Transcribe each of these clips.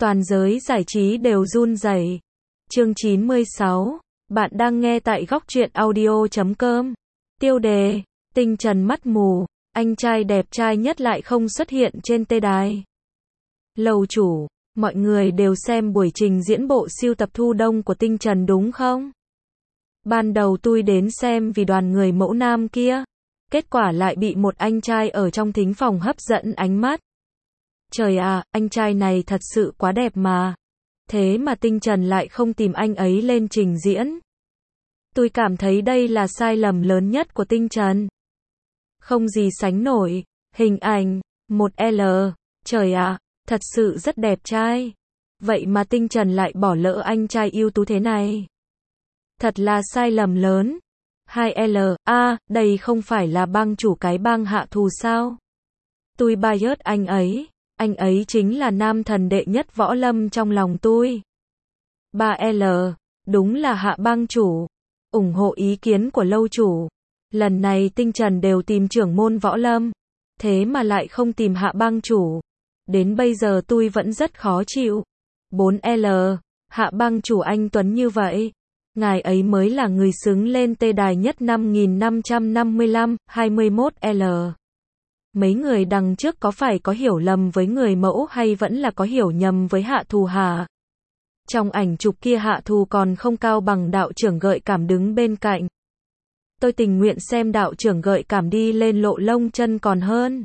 Toàn giới giải trí đều run rẩy. Chương 96. Bạn đang nghe tại góc truyện audio.com. Tiêu đề: Tinh Trần mắt mù, anh trai đẹp trai nhất lại không xuất hiện trên tê đài. Lầu chủ, mọi người đều xem buổi trình diễn bộ siêu tập thu đông của Tinh Trần đúng không? Ban đầu tôi đến xem vì đoàn người mẫu nam kia. Kết quả lại bị một anh trai ở trong thính phòng hấp dẫn ánh mắt. Trời à, anh trai này thật sự quá đẹp mà. Thế mà Tinh Trần lại không tìm anh ấy lên trình diễn. Tôi cảm thấy đây là sai lầm lớn nhất của Tinh Trần. Không gì sánh nổi, hình ảnh, 1L, trời ạ, thật sự rất đẹp trai. Vậy mà Tinh Trần lại bỏ lỡ anh trai ưu tú thế này. Thật là sai lầm lớn. 2L, đây không phải là bang chủ cái bang Hạ Thù sao? Tôi bias anh ấy chính là nam thần đệ nhất võ lâm trong lòng tôi. 3L, đúng là Hạ bang chủ. Ủng hộ ý kiến của lâu chủ. Lần này Tinh Trần đều tìm trưởng môn võ lâm. Thế mà lại không tìm Hạ bang chủ. Đến bây giờ tôi vẫn rất khó chịu. 4L, Hạ bang chủ anh Tuấn như vậy. Ngài ấy mới là người xứng lên tê đài nhất 5555, 21L. Mấy người đằng trước có phải có hiểu lầm với người mẫu hay vẫn là có hiểu nhầm với Hạ Thù hả? Trong ảnh chụp kia Hạ Thù còn không cao bằng đạo trưởng gợi cảm đứng bên cạnh. Tôi tình nguyện xem đạo trưởng gợi cảm đi lên lộ lông chân còn hơn.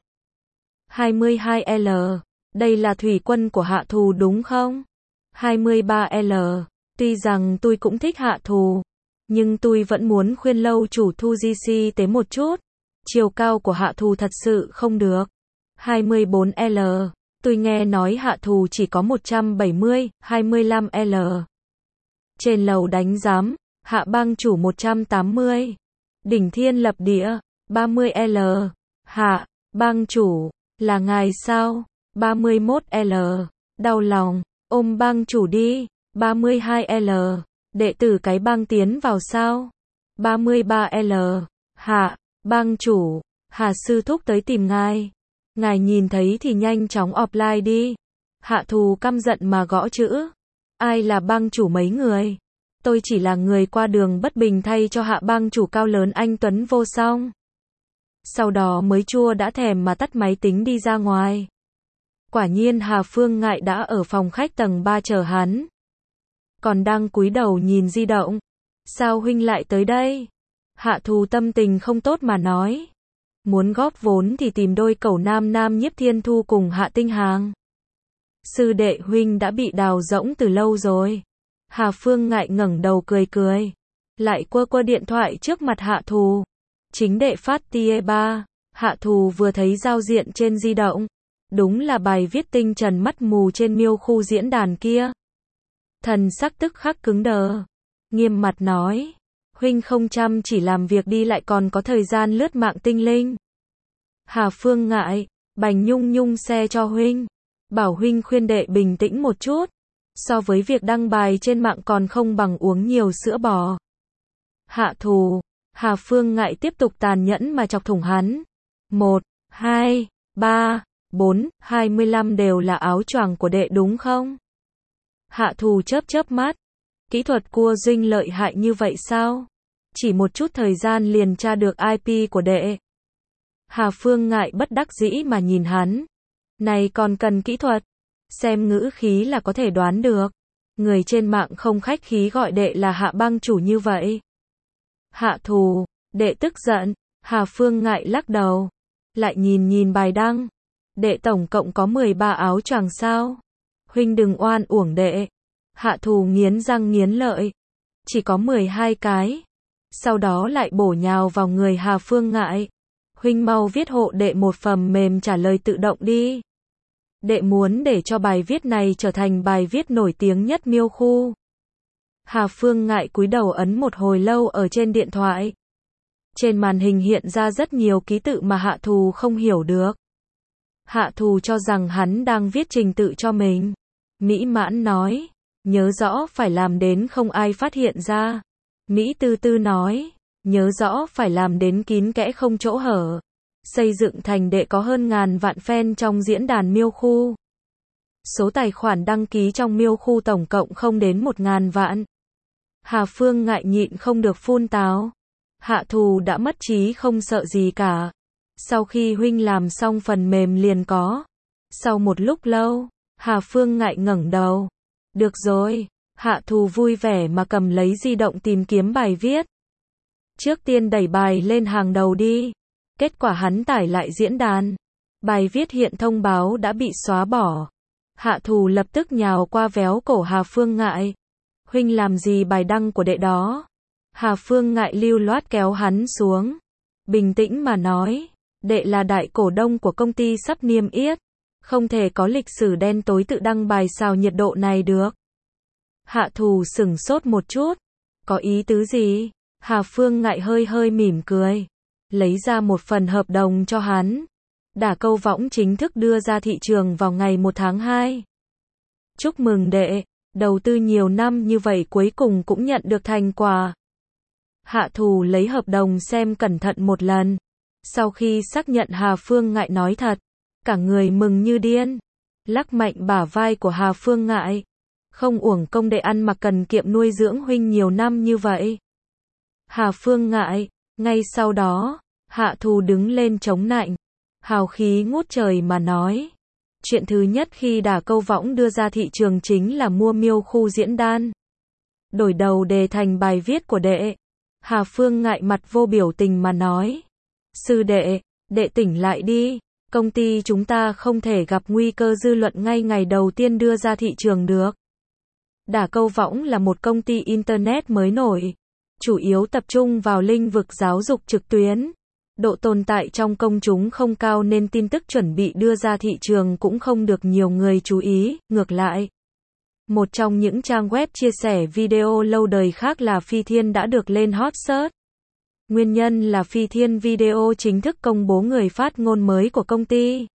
22L, đây là thủy quân của Hạ Thù đúng không? 23L, tuy rằng tôi cũng thích Hạ Thù, nhưng tôi vẫn muốn khuyên lâu chủ thu GC tế một chút. Chiều cao của Hạ Thù thật sự không được. 24L, tôi nghe nói Hạ Thù chỉ có 170, 25L. Trên lầu đánh giám, Hạ bang chủ 180. Đỉnh thiên lập địa, 30L. Hạ bang chủ, là ngài sao? 31L. Đau lòng, ôm bang chủ đi. 32L. Đệ tử cái bang tiến vào sao? 33L. Hạ bang chủ, Hà sư thúc tới tìm ngài. Ngài nhìn thấy thì nhanh chóng offline đi. Hạ Thù căm giận mà gõ chữ. Ai là bang chủ mấy người? Tôi chỉ là người qua đường bất bình thay cho Hạ bang chủ cao lớn anh Tuấn vô song. Sau đó mới chua đã thèm mà tắt máy tính đi ra ngoài. Quả nhiên Hà Phương Ngại đã ở phòng khách tầng 3 chờ hắn. Còn đang cúi đầu nhìn di động. Sao huynh lại tới đây? Hạ Thù tâm tình không tốt mà nói. Muốn góp vốn thì tìm đôi cẩu nam Nhiếp Thiên Thu cùng Hạ Tinh Hàng. Sư đệ huynh đã bị đào rỗng từ lâu rồi. Hà Phương Ngại ngẩng đầu cười. Lại quơ điện thoại trước mặt Hạ Thù. Chính đệ phát tia 3. Hạ Thù vừa thấy giao diện trên di động. Đúng là bài viết Tinh Trần mắt mù trên miêu khu diễn đàn kia. Thần sắc tức khắc cứng đờ. Nghiêm mặt nói. Huynh không chăm chỉ làm việc đi lại còn có thời gian lướt mạng tinh linh. Hà Phương Ngại, bành nhung xe cho huynh. Bảo huynh khuyên đệ bình tĩnh một chút. So với việc đăng bài trên mạng còn không bằng uống nhiều sữa bò. Hạ Thù, Hà Phương Ngại tiếp tục tàn nhẫn mà chọc thủng hắn. 1, 2, 3, 4, 25 đều là áo choàng của đệ đúng không? Hạ Thù chớp mắt. Kỹ thuật cua duynh lợi hại như vậy sao? Chỉ một chút thời gian liền tra được IP của đệ. Hà Phương Ngại bất đắc dĩ mà nhìn hắn. Này còn cần kỹ thuật? Xem ngữ khí là có thể đoán được. Người trên mạng không khách khí gọi đệ là Hạ bang chủ như vậy. Hạ Thù, đệ tức giận. Hà Phương Ngại lắc đầu. Lại nhìn bài đăng. Đệ tổng cộng có 13 áo choàng sao? Huynh đừng oan uổng đệ. Hạ Thù nghiến răng nghiến lợi. Chỉ có 12 cái. Sau đó lại bổ nhào vào người Hà Phương Ngại. Huynh mau viết hộ đệ một phần mềm trả lời tự động đi. Đệ muốn để cho bài viết này trở thành bài viết nổi tiếng nhất miêu khu. Hà Phương Ngại cúi đầu ấn một hồi lâu ở trên điện thoại. Trên màn hình hiện ra rất nhiều ký tự mà Hạ Thù không hiểu được. Hạ Thù cho rằng hắn đang viết trình tự cho mình. Mỹ mãn nói. Nhớ rõ phải làm đến không ai phát hiện ra. Mỹ tư nói. Nhớ rõ phải làm đến kín kẽ không chỗ hở. Xây dựng thành đệ có hơn ngàn vạn fan trong diễn đàn miêu khu. Số tài khoản đăng ký trong Miêu Khu tổng cộng không đến 1.000 vạn. Hà Phương ngại nhịn không được phun táo. Hạ Thù đã mất trí không sợ gì cả. Sau khi huynh làm xong phần mềm liền có. Sau một lúc lâu, Hà Phương ngại ngẩng đầu. Được rồi, Hạ Thù vui vẻ mà cầm lấy di động tìm kiếm bài viết. Trước tiên đẩy bài lên hàng đầu đi. Kết quả hắn tải lại diễn đàn. Bài viết hiện thông báo đã bị xóa bỏ. Hạ Thù lập tức nhào qua véo cổ Hà Phương ngại. Huynh làm gì bài đăng của đệ đó? Hà Phương ngại lưu loát kéo hắn xuống. Bình tĩnh mà nói, đệ là đại cổ đông của công ty sắp niêm yết. Không thể có lịch sử đen tối tự đăng bài xào nhiệt độ này được. Hạ Thù sửng sốt một chút. Có ý tứ gì? Hà Phương ngại hơi hơi mỉm cười. Lấy ra một phần hợp đồng cho hắn. Đả Câu Võng chính thức đưa ra thị trường vào ngày 1 tháng 2. Chúc mừng đệ, đầu tư nhiều năm như vậy cuối cùng cũng nhận được thành quả. Hạ Thù lấy hợp đồng xem cẩn thận một lần. Sau khi xác nhận Hà Phương ngại nói thật, cả người mừng như điên. Lắc mạnh bả vai của Hà Phương ngại. Không uổng công đệ ăn mặc cần kiệm nuôi dưỡng huynh nhiều năm như vậy. Hà Phương ngại, ngay sau đó, Hạ Thù đứng lên chống nạnh. Hào khí ngút trời mà nói. Chuyện thứ nhất khi Đả Câu Võng đưa ra thị trường chính là mua Miêu Khu diễn đan. Đổi đầu đề thành bài viết của đệ. Hà Phương ngại mặt vô biểu tình mà nói. Sư đệ, đệ tỉnh lại đi. Công ty chúng ta không thể gặp nguy cơ dư luận ngay ngày đầu tiên đưa ra thị trường được. Đả Câu Võng là một công ty Internet mới nổi. Chủ yếu tập trung vào lĩnh vực giáo dục trực tuyến. Độ tồn tại trong công chúng không cao nên tin tức chuẩn bị đưa ra thị trường cũng không được nhiều người chú ý, ngược lại. Một trong những trang web chia sẻ video lâu đời khác là Phi Thiên đã được lên hot search. Nguyên nhân là Phi Thiên Video chính thức công bố người phát ngôn mới của công ty.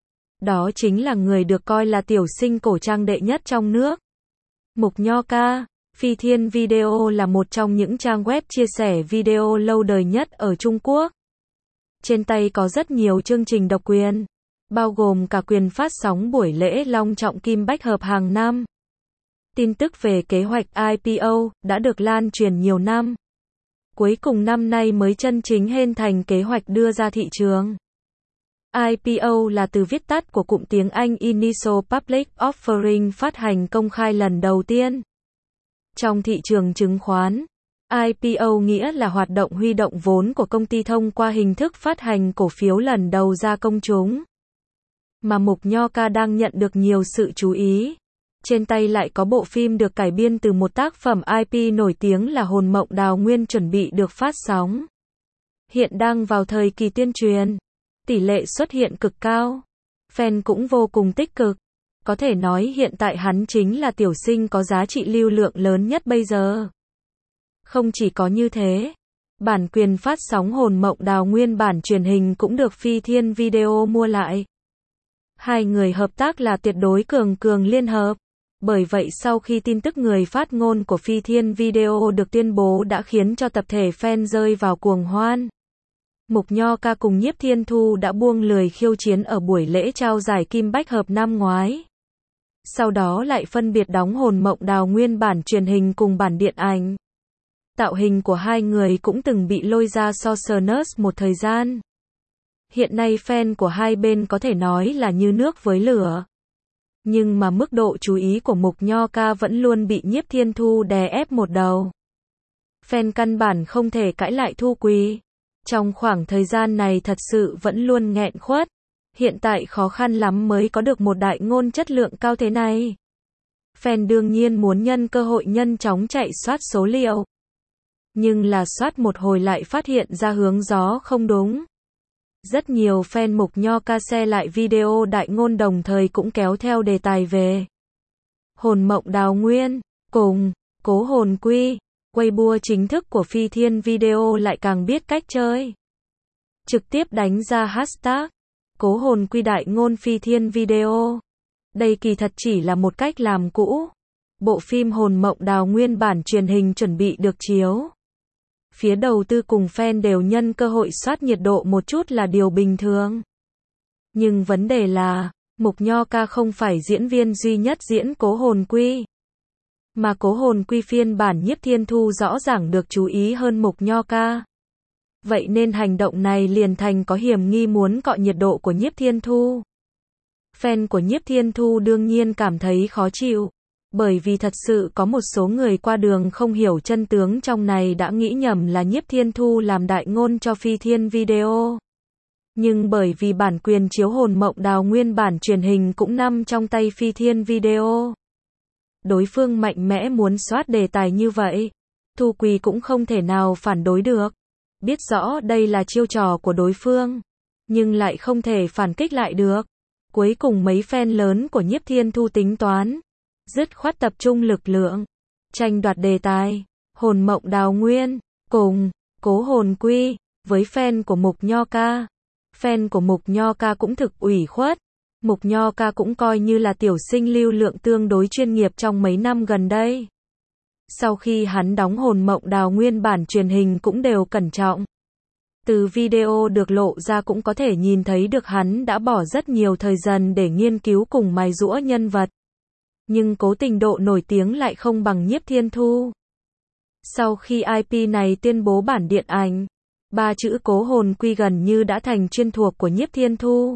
Đó chính là người được coi là tiểu sinh cổ trang đệ nhất trong nước. Mục Nho Ca. Phi Thiên Video là một trong những trang web chia sẻ video lâu đời nhất ở Trung Quốc. Trên tay có rất nhiều chương trình độc quyền, bao gồm cả quyền phát sóng buổi lễ long trọng Kim Bách Hợp hàng năm. Tin tức về kế hoạch IPO đã được lan truyền nhiều năm. Cuối cùng năm nay mới chân chính hình thành kế hoạch đưa ra thị trường. IPO là từ viết tắt của cụm tiếng Anh Initial Public Offering, phát hành công khai lần đầu tiên. Trong thị trường chứng khoán, IPO nghĩa là hoạt động huy động vốn của công ty thông qua hình thức phát hành cổ phiếu lần đầu ra công chúng. Mà Mục Nho Ca đang nhận được nhiều sự chú ý. Trên tay lại có bộ phim được cải biên từ một tác phẩm IP nổi tiếng là Hồn Mộng Đào Nguyên chuẩn bị được phát sóng. Hiện đang vào thời kỳ tuyên truyền. Tỷ lệ xuất hiện cực cao. Fan cũng vô cùng tích cực. Có thể nói hiện tại hắn chính là tiểu sinh có giá trị lưu lượng lớn nhất bây giờ. Không chỉ có như thế, bản quyền phát sóng Hồn Mộng Đào Nguyên bản truyền hình cũng được Phi Thiên Video mua lại. Hai người hợp tác là tuyệt đối cường liên hợp. Bởi vậy sau khi tin tức người phát ngôn của Phi Thiên Video được tuyên bố đã khiến cho tập thể fan rơi vào cuồng hoan. Mục Nho Ca cùng Nhiếp Thiên Thu đã buông lười khiêu chiến ở buổi lễ trao giải Kim Bách Hợp năm ngoái. Sau đó lại phân biệt đóng Hồn Mộng Đào Nguyên bản truyền hình cùng bản điện ảnh. Tạo hình của hai người cũng từng bị lôi ra so Sernus một thời gian. Hiện nay fan của hai bên có thể nói là như nước với lửa. Nhưng mà mức độ chú ý của Mục Nho Ca vẫn luôn bị Nhiếp Thiên Thu đè ép một đầu. Fan căn bản không thể cãi lại Thu Quỳ. Trong khoảng thời gian này thật sự vẫn luôn nghẹn khuất. Hiện tại khó khăn lắm mới có được một đại ngôn chất lượng cao thế này. Fan đương nhiên muốn nhân cơ hội nhanh chóng chạy soát số liệu. Nhưng là soát một hồi lại phát hiện ra hướng gió không đúng. Rất nhiều fan Mục Nho Ca share lại video đại ngôn đồng thời cũng kéo theo đề tài về Hồn Mộng Đào Nguyên, cùng Cố Hồn Quy. Weibo chính thức của Phi Thiên Video lại càng biết cách chơi. Trực tiếp đánh ra hashtag Cố Hồn Quy đại ngôn Phi Thiên Video. Đây kỳ thật chỉ là một cách làm cũ. Bộ phim Hồn Mộng Đào Nguyên bản truyền hình chuẩn bị được chiếu. Phía đầu tư cùng fan đều nhân cơ hội soát nhiệt độ một chút là điều bình thường. Nhưng vấn đề là, Mục Nho Ca không phải diễn viên duy nhất diễn Cố Hồn Quy, mà Cố Hồn Quy phiên bản Nhiếp Thiên Thu rõ ràng được chú ý hơn Mục Nho Ca. Vậy nên hành động này liền thành có hiểm nghi muốn cọ nhiệt độ của Nhiếp Thiên Thu. Fan của Nhiếp Thiên Thu đương nhiên cảm thấy khó chịu, bởi vì thật sự có một số người qua đường không hiểu chân tướng trong này đã nghĩ nhầm là Nhiếp Thiên Thu làm đại ngôn cho Phi Thiên Video. Nhưng bởi vì bản quyền chiếu Hồn Mộng Đào nguyên bản truyền hình cũng nằm trong tay Phi Thiên Video, đối phương mạnh mẽ muốn soát đề tài như vậy, Thu Quỳ cũng không thể nào phản đối được. Biết rõ đây là chiêu trò của đối phương, nhưng lại không thể phản kích lại được. Cuối cùng mấy fan lớn của Nhiếp Thiên Thu tính toán, dứt khoát tập trung lực lượng, tranh đoạt đề tài, Hồn Mộng Đào Nguyên, cùng Cố Hồn Quy, với fan của Mục Nho Ca. Fan của Mục Nho Ca cũng thực ủy khuất, Mục Nho Ca cũng coi như là tiểu sinh lưu lượng tương đối chuyên nghiệp trong mấy năm gần đây. Sau khi hắn đóng Hồn Mộng Đào nguyên bản truyền hình cũng đều cẩn trọng. Từ video được lộ ra cũng có thể nhìn thấy được hắn đã bỏ rất nhiều thời gian để nghiên cứu cùng mài giũa nhân vật. Nhưng cố tình độ nổi tiếng lại không bằng Nhiếp Thiên Thu. Sau khi IP này tuyên bố bản điện ảnh, ba chữ Cố Hồn Quy gần như đã thành chuyên thuộc của Nhiếp Thiên Thu.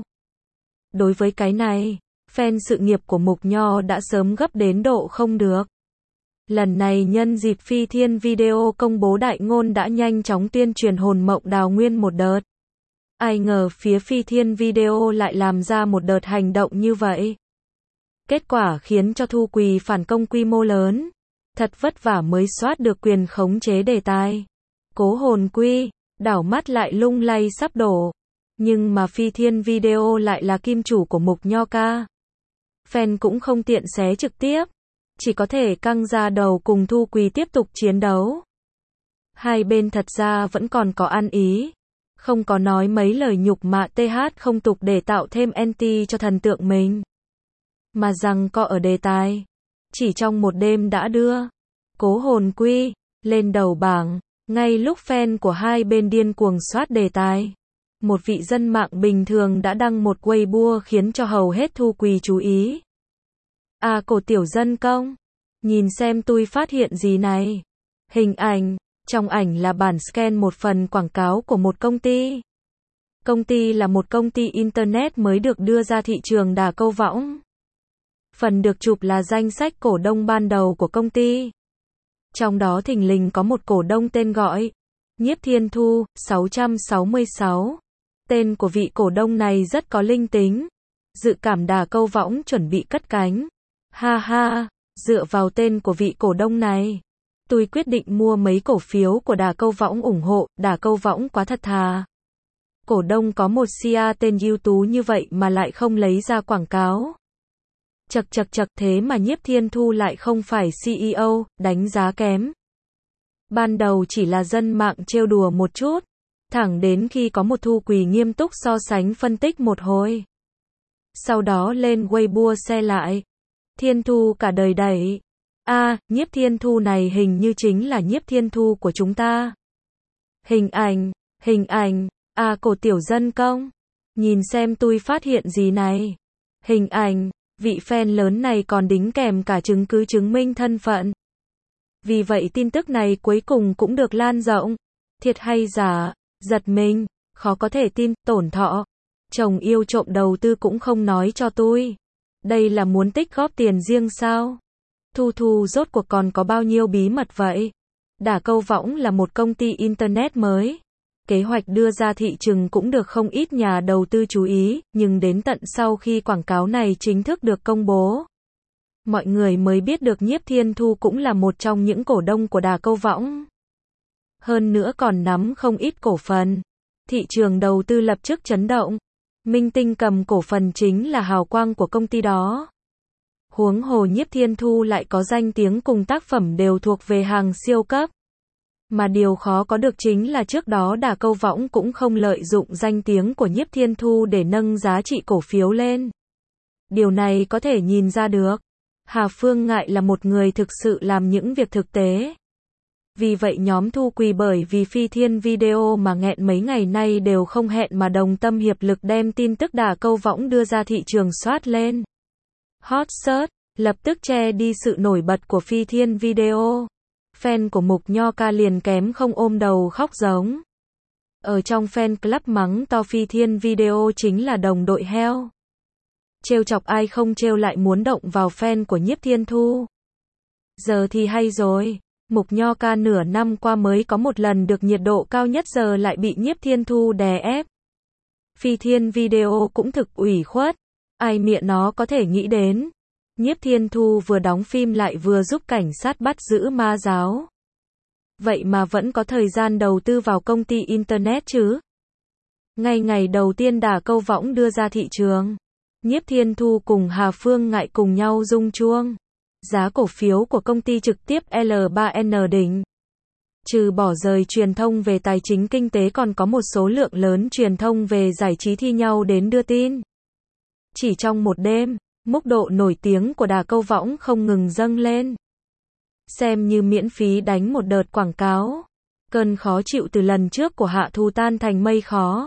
Đối với cái này, fan sự nghiệp của Mục Nho đã sớm gấp đến độ không được. Lần này nhân dịp Phi Thiên Video công bố đại ngôn đã nhanh chóng tuyên truyền Hồn Mộng Đào nguyên một đợt. Ai ngờ phía Phi Thiên Video lại làm ra một đợt hành động như vậy. Kết quả khiến cho Thu Quỳ phản công quy mô lớn. Thật vất vả mới soát được quyền khống chế đề tài. Cố Hồn Quy, đảo mắt lại lung lay sắp đổ. Nhưng mà Phi Thiên Video lại là kim chủ của Mục Nho Ca. Fan cũng không tiện xé trực tiếp, chỉ có thể căng ra đầu cùng Thu Quỳ tiếp tục chiến đấu. Hai bên thật ra vẫn còn có ăn ý, không có nói mấy lời nhục mạ TH không tục để tạo thêm anti cho thần tượng mình, mà rằng co ở đề tài. Chỉ trong một đêm đã đưa Cố Hồn Quy lên đầu bảng, ngay lúc fan của hai bên điên cuồng soát đề tài. Một vị dân mạng bình thường đã đăng một Weibo khiến cho hầu hết Thu Quỳ chú ý. À cổ tiểu dân công, nhìn xem tôi phát hiện gì này. Hình ảnh, trong ảnh là bản scan một phần quảng cáo của một công ty. Công ty là một công ty Internet mới được đưa ra thị trường đả câu võng. Phần được chụp là danh sách cổ đông ban đầu của công ty. Trong đó thình lình có một cổ đông tên gọi Nhiếp Thiên Thu, 666. Tên của vị cổ đông này rất có linh tính. Dự cảm đả câu võng chuẩn bị cất cánh. Ha ha, dựa vào tên của vị cổ đông này, tôi quyết định mua mấy cổ phiếu của đả câu võng ủng hộ, đả câu võng quá thật thà. Cổ đông có một CA tên ưu tú như vậy mà lại không lấy ra quảng cáo. Chật thế mà Nhiếp Thiên Thu lại không phải CEO, đánh giá kém. Ban đầu chỉ là dân mạng trêu đùa một chút, thẳng đến khi có một Thu Quỳ nghiêm túc so sánh phân tích một hồi. Sau đó lên Weibo xe lại. Thiên Thu cả đời đẩy. Nhiếp Thiên Thu này hình như chính là Nhiếp Thiên Thu của chúng ta. Hình ảnh, cổ tiểu dân công. Nhìn xem tôi phát hiện gì này. Hình ảnh, vị fan lớn này còn đính kèm cả chứng cứ chứng minh thân phận. Vì vậy tin tức này cuối cùng cũng được lan rộng. Thiệt hay giả, giật mình, khó có thể tin, tổn thọ. Chồng yêu trộm đầu tư cũng không nói cho tôi. Đây là muốn tích góp tiền riêng sao? Thu rốt cuộc còn có bao nhiêu bí mật vậy? Đả câu võng là một công ty Internet mới. Kế hoạch đưa ra thị trường cũng được không ít nhà đầu tư chú ý, nhưng đến tận sau khi quảng cáo này chính thức được công bố, mọi người mới biết được Nhiếp Thiên Thu cũng là một trong những cổ đông của đả câu võng. Hơn nữa còn nắm không ít cổ phần. Thị trường đầu tư lập tức chấn động. Minh tinh cầm cổ phần chính là hào quang của công ty đó. Huống hồ Nhiếp Thiên Thu lại có danh tiếng cùng tác phẩm đều thuộc về hàng siêu cấp. Mà điều khó có được chính là trước đó đả câu võng cũng không lợi dụng danh tiếng của Nhiếp Thiên Thu để nâng giá trị cổ phiếu lên. Điều này có thể nhìn ra được. Hà Phương Ngại là một người thực sự làm những việc thực tế. Vì vậy nhóm Thu quỳ bởi vì Phi Thiên Video mà nghẹn mấy ngày nay đều không hẹn mà đồng tâm hiệp lực đem tin tức đả câu võng đưa ra thị trường soát lên hot search, lập tức che đi sự nổi bật của Phi Thiên Video. Fan của Mục Nho Ca liền kém không ôm đầu khóc giống. Ở trong fan club mắng to Phi Thiên Video chính là đồng đội heo. Trêu chọc ai không trêu lại muốn động vào fan của Nhiếp Thiên Thu. Giờ thì hay rồi, Mục Nho Ca nửa năm qua mới có một lần được nhiệt độ cao nhất giờ lại bị Nhiếp Thiên Thu đè ép. Phi Thiên Video cũng thực ủy khuất, ai mẹ nó có thể nghĩ đến. Nhiếp Thiên Thu vừa đóng phim lại vừa giúp cảnh sát bắt giữ ma giáo. Vậy mà vẫn có thời gian đầu tư vào công ty Internet chứ. Ngay ngày đầu tiên đả câu võng đưa ra thị trường, Nhiếp Thiên Thu cùng Hà Phương Ngại cùng nhau rung chuông. Giá cổ phiếu của công ty trực tiếp L3N đỉnh. Trừ bỏ rời truyền thông về tài chính kinh tế còn có một số lượng lớn truyền thông về giải trí thi nhau đến đưa tin. Chỉ trong một đêm, mức độ nổi tiếng của đả câu võng không ngừng dâng lên. Xem như miễn phí đánh một đợt quảng cáo. Cơn khó chịu từ lần trước của Hạ Thù tan thành mây khói.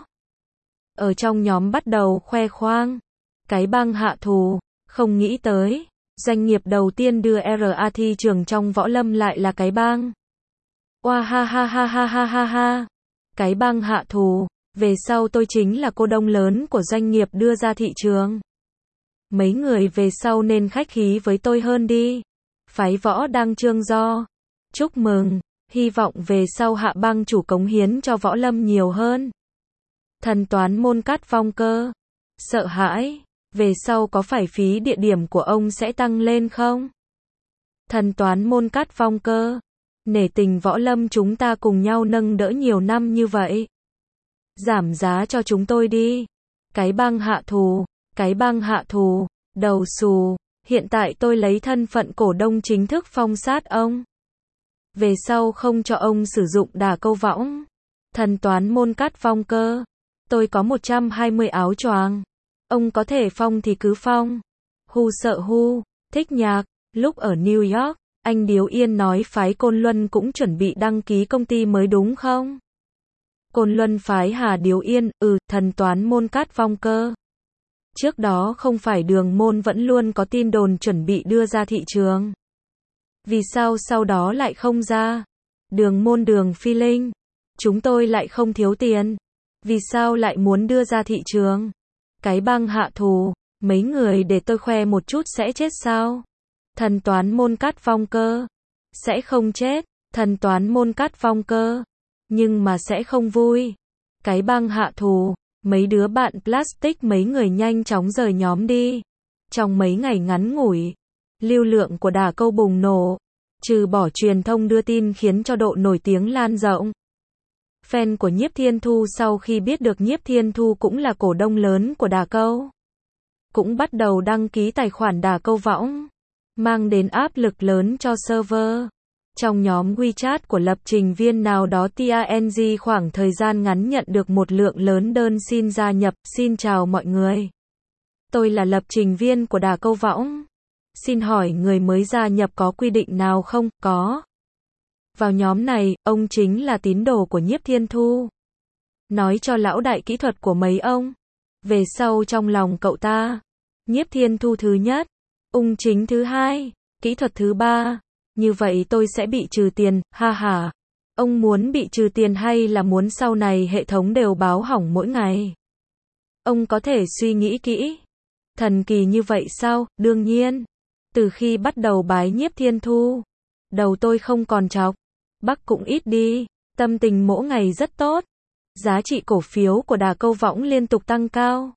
Ở trong nhóm bắt đầu khoe khoang. Cái bang Hạ Thù, không nghĩ tới. Doanh nghiệp đầu tiên đưa RA thi trường trong võ lâm lại là cái bang. Oa ha ha ha ha ha ha ha. Cái bang Hạ Thù, về sau tôi chính là cô đông lớn của doanh nghiệp đưa ra thị trường. Mấy người về sau nên khách khí với tôi hơn đi. Phái võ đang trương do. Chúc mừng, hy vọng về sau Hạ bang chủ cống hiến cho võ lâm nhiều hơn. Thần toán môn Cát Phong Cơ. Sợ hãi, về sau có phải phí địa điểm của ông sẽ tăng lên không? Thần toán môn Cát Phong Cơ. Nể tình võ lâm chúng ta cùng nhau nâng đỡ nhiều năm như vậy. Giảm giá cho chúng tôi đi. Cái bang Hạ Thù, cái bang Hạ Thù, đầu xù, hiện tại tôi lấy thân phận cổ đông chính thức phong sát ông. Về sau không cho ông sử dụng đả câu võng. Thần toán môn Cát Phong Cơ. Tôi có 120 áo choàng. Ông có thể phong thì cứ phong. Hu sợ hu, thích nhạc. Lúc ở New York, anh Điếu Yên nói phái Côn Luân cũng chuẩn bị đăng ký công ty mới đúng không? Côn Luân phái Hà Điếu Yên, thần toán môn Cát Phong Cơ. Trước đó không phải Đường Môn vẫn luôn có tin đồn chuẩn bị đưa ra thị trường. Vì sao sau đó lại không ra? Đường Môn Đường Phi Linh. Chúng tôi lại không thiếu tiền. Vì sao lại muốn đưa ra thị trường? Cái bang Hạ Thù, mấy người để tôi khoe một chút sẽ chết sao? Thần toán môn Cát Phong Cơ. Sẽ không chết, thần toán môn Cát Phong Cơ. Nhưng mà sẽ không vui. Cái bang Hạ Thù, mấy đứa bạn plastic mấy người nhanh chóng rời nhóm đi. Trong mấy ngày ngắn ngủi, lưu lượng của đả câu bùng nổ. Trừ bỏ truyền thông đưa tin khiến cho độ nổi tiếng lan rộng. Fan của Nhiếp Thiên Thu sau khi biết được Nhiếp Thiên Thu cũng là cổ đông lớn của đả câu, cũng bắt đầu đăng ký tài khoản đả câu võng, mang đến áp lực lớn cho server. Trong nhóm WeChat của lập trình viên nào đó TANG khoảng thời gian ngắn nhận được một lượng lớn đơn xin gia nhập. Xin chào mọi người. Tôi là lập trình viên của đả câu võng. Xin hỏi người mới gia nhập có quy định nào không? Có. Vào nhóm này, ông chính là tín đồ của Nhiếp Thiên Thu. Nói cho lão đại kỹ thuật của mấy ông. Về sau trong lòng cậu ta, Nhiếp Thiên Thu thứ nhất, ung chính thứ hai, kỹ thuật thứ ba. Như vậy tôi sẽ bị trừ tiền, ha ha. Ông muốn bị trừ tiền hay là muốn sau này hệ thống đều báo hỏng mỗi ngày? Ông có thể suy nghĩ kỹ. Thần kỳ như vậy sao? Đương nhiên. Từ khi bắt đầu bái Nhiếp Thiên Thu, đầu tôi không còn chọc. Bắc cũng ít đi. Tâm tình mỗi ngày rất tốt. Giá trị cổ phiếu của đả câu võng liên tục tăng cao.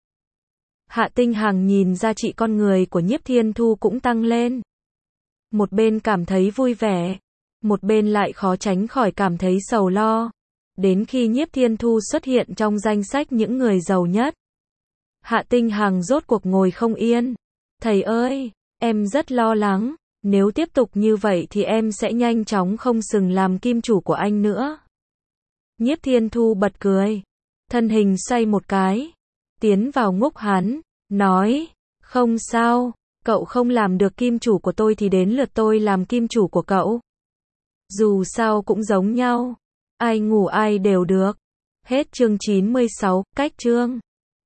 Hạ Tinh Hằng nhìn ra trị con người của Nhiếp Thiên Thu cũng tăng lên. Một bên cảm thấy vui vẻ, một bên lại khó tránh khỏi cảm thấy sầu lo. Đến khi Nhiếp Thiên Thu xuất hiện trong danh sách những người giàu nhất, Hạ Tinh Hằng rốt cuộc ngồi không yên. Thầy ơi, em rất lo lắng. Nếu tiếp tục như vậy thì em sẽ nhanh chóng không xứng làm kim chủ của anh nữa. Nhiếp Thiên Thu bật cười. Thân hình xoay một cái. Tiến vào ngúc hắn. Nói. Không sao. Cậu không làm được kim chủ của tôi thì đến lượt tôi làm kim chủ của cậu. Dù sao cũng giống nhau. Ai ngủ ai đều được. Hết chương 96, cách chương.